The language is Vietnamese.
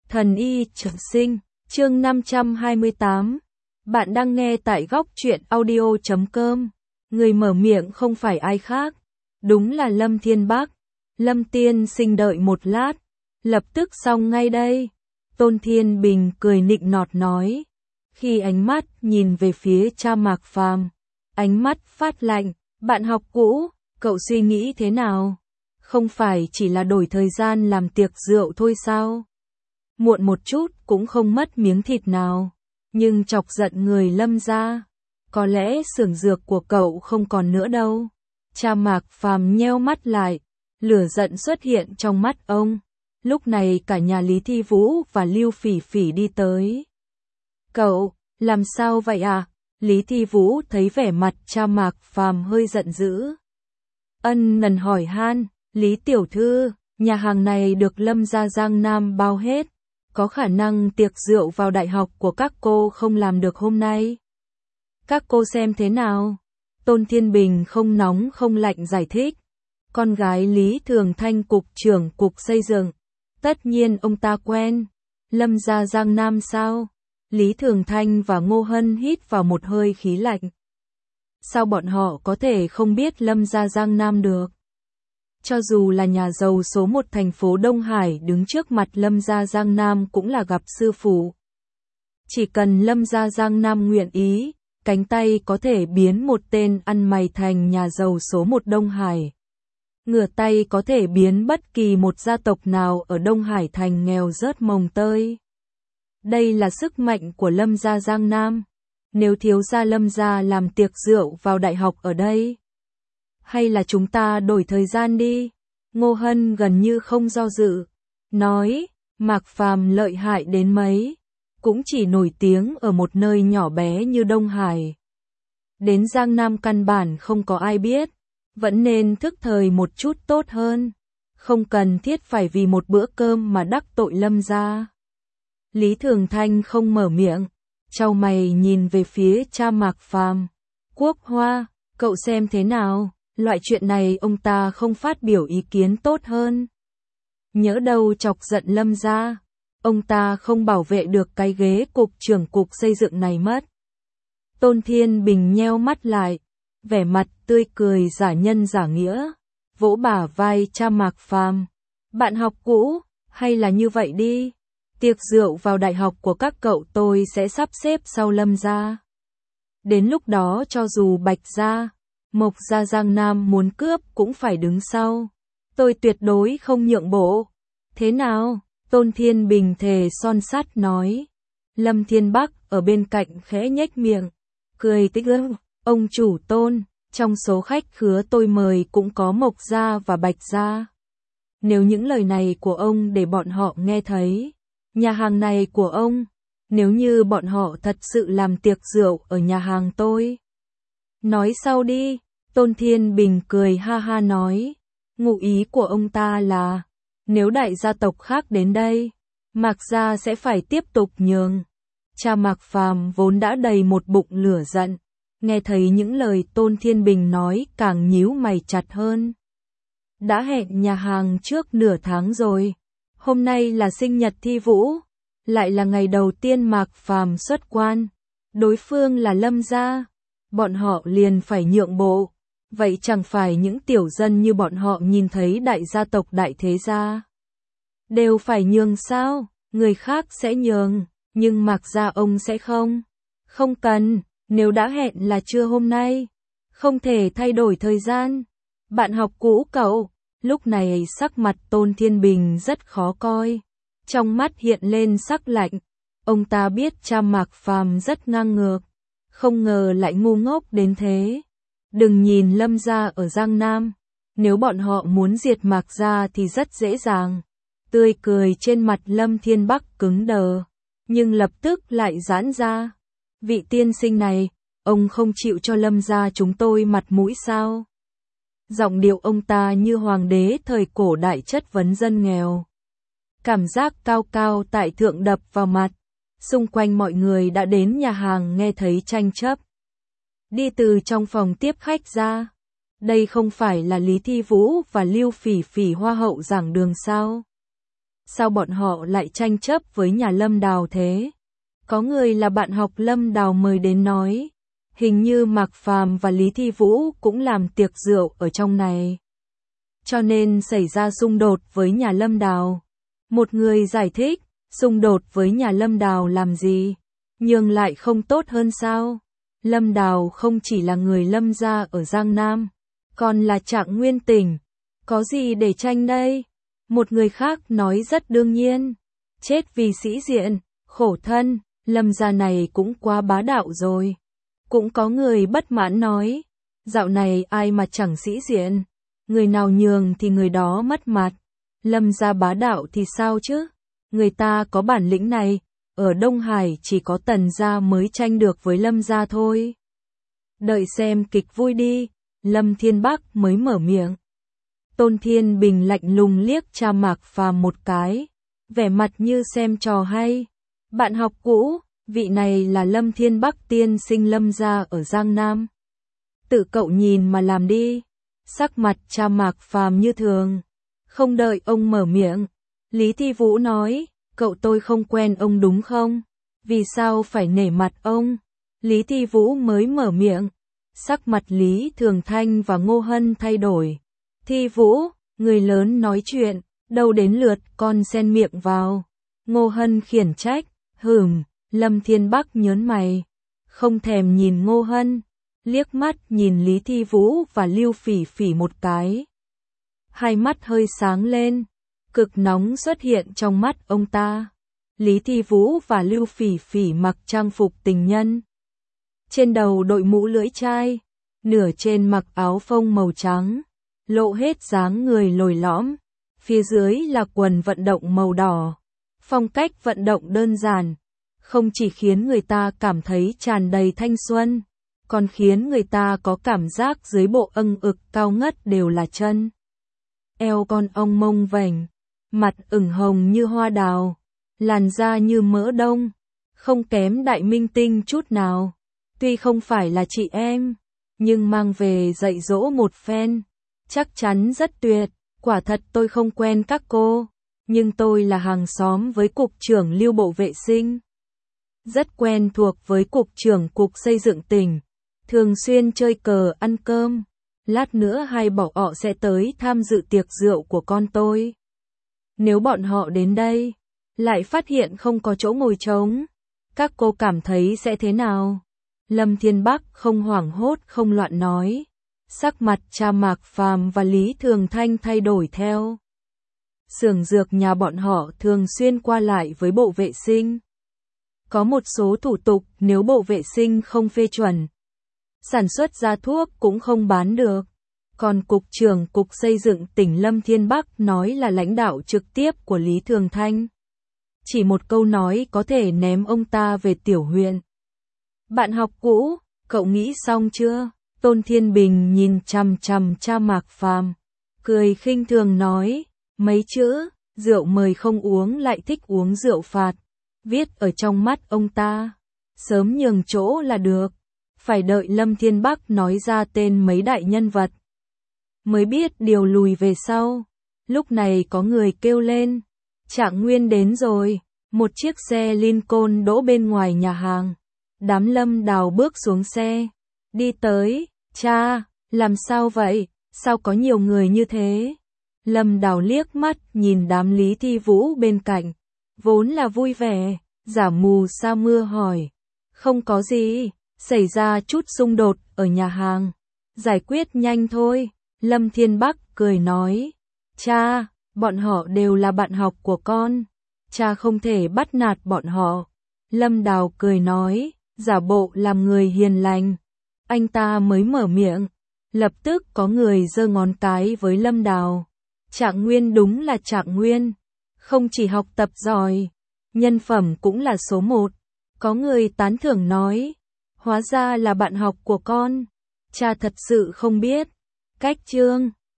Thần y trường sinh, chương 528. Bạn đang nghe tại góc truyện audio.com. Người mở miệng không phải ai khác, đúng là Lâm Thiên Bắc. Lâm tiên sinh đợi một lát, lập tức xong ngay đây. Tôn Thiên Bình cười nịnh nọt nói. Khi ánh mắt nhìn về phía cha Mạc Phàm, ánh mắt phát lạnh, bạn học cũ, cậu suy nghĩ thế nào? Không phải chỉ là đổi thời gian làm tiệc rượu thôi sao? Muộn một chút cũng không mất miếng thịt nào, nhưng chọc giận người Lâm gia, có lẽ xưởng dược của cậu không còn nữa đâu. Cha Mạc Phàm nheo mắt lại, lửa giận xuất hiện trong mắt ông. Lúc này cả nhà Lý Thi Vũ và Lưu Phỉ Phỉ đi tới. Cậu, làm sao vậy à? Lý Thi Vũ thấy vẻ mặt cha Mạc Phàm hơi giận dữ. Ân cần hỏi han, Lý tiểu thư, nhà hàng này được Lâm gia Giang Nam bao hết. Có khả năng tiệc rượu vào đại học của các cô không làm được hôm nay. Các cô xem thế nào? Tôn Thiên Bình không nóng không lạnh giải thích. Con gái Lý Thường Thanh cục trưởng cục xây dựng. Tất nhiên ông ta quen. Lâm gia Giang Nam sao? Lý Thường Thanh và Ngô Hân hít vào một hơi khí lạnh. Sao bọn họ có thể không biết Lâm gia Giang Nam được? Cho dù là nhà giàu số một thành phố Đông Hải đứng trước mặt Lâm gia Giang Nam cũng là gặp sư phụ. Chỉ cần Lâm gia Giang Nam nguyện ý, cánh tay có thể biến một tên ăn mày thành nhà giàu số một Đông Hải. Ngửa tay có thể biến bất kỳ một gia tộc nào ở Đông Hải thành nghèo rớt mồng tơi. Đây là sức mạnh của Lâm gia Giang Nam. Nếu thiếu gia Lâm gia làm tiệc rượu vào đại học ở đây, hay là chúng ta đổi thời gian đi? Ngô Hân gần như không do dự, nói, Mạc Phàm lợi hại đến mấy, cũng chỉ nổi tiếng ở một nơi nhỏ bé như Đông Hải. Đến Giang Nam căn bản không có ai biết, vẫn nên thức thời một chút tốt hơn, không cần thiết phải vì một bữa cơm mà đắc tội Lâm gia. Lý Thường Thanh không mở miệng, chau mày nhìn về phía cha Mạc Phàm. Quốc Hoa, cậu xem thế nào? Loại chuyện này ông ta không phát biểu ý kiến tốt hơn. Nhỡ đâu chọc giận Lâm gia, ông ta không bảo vệ được cái ghế cục trưởng cục xây dựng này mất. Tôn Thiên Bình nheo mắt lại, vẻ mặt tươi cười giả nhân giả nghĩa, vỗ bả vai cha Mạc Phàm. Bạn học cũ, hay là như vậy đi, tiệc rượu vào đại học của các cậu tôi sẽ sắp xếp sau Lâm gia. Đến lúc đó cho dù Bạch gia, Mộc gia Giang Nam muốn cướp cũng phải đứng sau. Tôi tuyệt đối không nhượng bộ. Thế nào? Tôn Thiên Bình thề son sắt nói. Lâm Thiên Bắc ở bên cạnh khẽ nhếch miệng, cười tích ức. Ông chủ Tôn, trong số khách khứa tôi mời cũng có Mộc gia và Bạch gia. Nếu những lời này của ông để bọn họ nghe thấy, nhà hàng này của ông, nếu như bọn họ thật sự làm tiệc rượu ở nhà hàng tôi. Nói sau đi, Tôn Thiên Bình cười ha ha nói. Ngụ ý của ông ta là, nếu đại gia tộc khác đến đây, Mạc gia sẽ phải tiếp tục nhường. Cha Mạc Phàm vốn đã đầy một bụng lửa giận, nghe thấy những lời Tôn Thiên Bình nói càng nhíu mày chặt hơn. Đã hẹn nhà hàng trước nửa tháng rồi, hôm nay là sinh nhật Thi Vũ, lại là ngày đầu tiên Mạc Phàm xuất quan, đối phương là Lâm gia, bọn họ liền phải nhượng bộ. Vậy chẳng phải những tiểu dân như bọn họ nhìn thấy đại gia tộc đại thế gia đều phải nhường sao? Người khác sẽ nhường, nhưng Mạc gia ông sẽ không. Không cần, nếu đã hẹn là trưa hôm nay, không thể thay đổi thời gian. Bạn học cũ cậu, lúc này sắc mặt Tôn Thiên Bình rất khó coi, trong mắt hiện lên sắc lạnh. Ông ta biết cha Mạc Phàm rất ngang ngược, không ngờ lại ngu ngốc đến thế. Đừng nhìn Lâm gia ở Giang Nam, nếu bọn họ muốn diệt Mạc gia thì rất dễ dàng. Tươi cười trên mặt Lâm Thiên Bắc cứng đờ, nhưng lập tức lại giãn ra. Vị tiên sinh này, ông không chịu cho Lâm gia chúng tôi mặt mũi sao? Giọng điệu ông ta như hoàng đế thời cổ đại chất vấn dân nghèo. Cảm giác cao cao tại thượng đập vào mặt. Xung quanh mọi người đã đến nhà hàng nghe thấy tranh chấp. Đi từ trong phòng tiếp khách ra. Đây không phải là Lý Thi Vũ và Lưu Phỉ Phỉ hoa hậu giảng đường sao? sao bọn họ lại tranh chấp với nhà Lâm Đào thế? Có người là bạn học Lâm Đào mời đến nói, hình như Mạc Phàm và Lý Thi Vũ cũng làm tiệc rượu ở trong này. Cho nên xảy ra xung đột với nhà Lâm Đào. Một người giải thích, xung đột với nhà Lâm Đào làm gì? Nhưng lại không tốt hơn sao? Lâm Đào không chỉ là người Lâm gia ở Giang Nam, còn là Trạng Nguyên tỉnh. Có gì để tranh đây? Một người khác nói rất đương nhiên. Chết vì sĩ diện, khổ thân, Lâm gia này cũng quá bá đạo rồi. Cũng có người bất mãn nói, dạo này ai mà chẳng sĩ diện, người nào nhường thì người đó mất mặt. Lâm gia bá đạo thì sao chứ? Người ta có bản lĩnh này, ở Đông Hải chỉ có Tần gia mới tranh được với Lâm gia thôi. Đợi xem kịch vui đi, Lâm Thiên Bắc mới mở miệng. Tôn Thiên Bình lạnh lùng liếc cha Mạc Phàm một cái, vẻ mặt như xem trò hay. Bạn học cũ, vị này là Lâm Thiên Bắc tiên sinh Lâm gia ở Giang Nam. Tự cậu nhìn mà làm đi. Sắc mặt cha Mạc Phàm như thường. Không đợi ông mở miệng, Lý Thi Vũ nói, cậu tôi không quen ông đúng không? Vì sao phải nể mặt ông? Lý Thi Vũ mới mở miệng. Sắc mặt Lý Thường Thanh và Ngô Hân thay đổi. Thi Vũ, người lớn nói chuyện, đâu đến lượt con xen miệng vào. Ngô Hân khiển trách, Lâm Thiên Bắc nhớn mày. Không thèm nhìn Ngô Hân, liếc mắt nhìn Lý Thi Vũ và Lưu Phỉ Phỉ một cái. Hai mắt hơi sáng lên, cực nóng xuất hiện trong mắt ông ta. Lý Thi Vũ và Lưu Phỉ Phỉ mặc trang phục tình nhân. Trên đầu đội mũ lưỡi chai, nửa trên mặc áo phông màu trắng, lộ hết dáng người lồi lõm, phía dưới là quần vận động màu đỏ. Phong cách vận động đơn giản, không chỉ khiến người ta cảm thấy tràn đầy thanh xuân, còn khiến người ta có cảm giác dưới bộ âng ực cao ngất đều là chân. Eo con ong mông vành, mặt ửng hồng như hoa đào, làn da như mỡ đông, không kém đại minh tinh chút nào. Tuy không phải là chị em, nhưng mang về dạy dỗ một phen, chắc chắn rất tuyệt. Quả thật tôi không quen các cô, nhưng tôi là hàng xóm với cục trưởng Lưu Bộ Vệ sinh. Rất quen thuộc với cục trưởng cục xây dựng tỉnh, thường xuyên chơi cờ ăn cơm. Lát nữa hai bảo họ sẽ tới tham dự tiệc rượu của con tôi. Nếu bọn họ đến đây, lại phát hiện không có chỗ ngồi trống, các cô cảm thấy sẽ thế nào? Lâm Thiên Bắc không hoảng hốt không loạn nói. Sắc mặt cha Mạc Phàm và Lý Thường Thanh thay đổi theo. Xưởng dược nhà bọn họ thường xuyên qua lại với bộ vệ sinh. Có một số thủ tục nếu bộ vệ sinh không phê chuẩn, sản xuất ra thuốc cũng không bán được. Còn cục trưởng cục xây dựng tỉnh Lâm Thiên Bắc nói là lãnh đạo trực tiếp của Lý Thường Thanh. Chỉ một câu nói có thể ném ông ta về tiểu huyện. Bạn học cũ, cậu nghĩ xong chưa? Tôn Thiên Bình nhìn chằm chằm cha Mạc Phàm, cười khinh thường nói, mấy chữ, rượu mời không uống lại thích uống rượu phạt, viết ở trong mắt ông ta, sớm nhường chỗ là được, phải đợi Lâm Thiên Bắc nói ra tên mấy đại nhân vật, mới biết điều lùi về sau. Lúc này có người kêu lên, Trạng Nguyên đến rồi, một chiếc xe Lincoln đỗ bên ngoài nhà hàng, đám Lâm Đào bước xuống xe, đi tới. Cha, làm sao vậy? Sao có nhiều người như thế? Lâm Đào liếc mắt nhìn đám Lý Thi Vũ bên cạnh, vốn là vui vẻ, giả mù sa mưa hỏi. Không có gì, xảy ra chút xung đột ở nhà hàng, giải quyết nhanh thôi. Lâm Thiên Bắc cười nói, cha, bọn họ đều là bạn học của con, cha không thể bắt nạt bọn họ. Lâm Đào cười nói, giả bộ làm người hiền lành. Anh ta mới mở miệng, lập tức có người giơ ngón cái với Lâm Đào. Trạng Nguyên đúng là Trạng Nguyên, không chỉ học tập giỏi, nhân phẩm cũng là số 1. Có người tán thưởng nói, hóa ra là bạn học của con, cha thật sự không biết. Cách chương